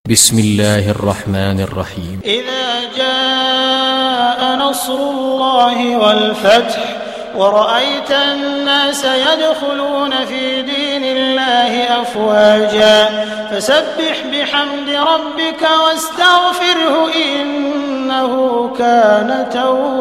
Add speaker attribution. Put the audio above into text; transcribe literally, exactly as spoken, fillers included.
Speaker 1: بسم الله الرحمن الرحيم.
Speaker 2: إذا جاء نصر الله والفتح ورأيت الناس يدخلون في دين الله أفواجا فسبح بحمد ربك واستغفره إنه كان توابا.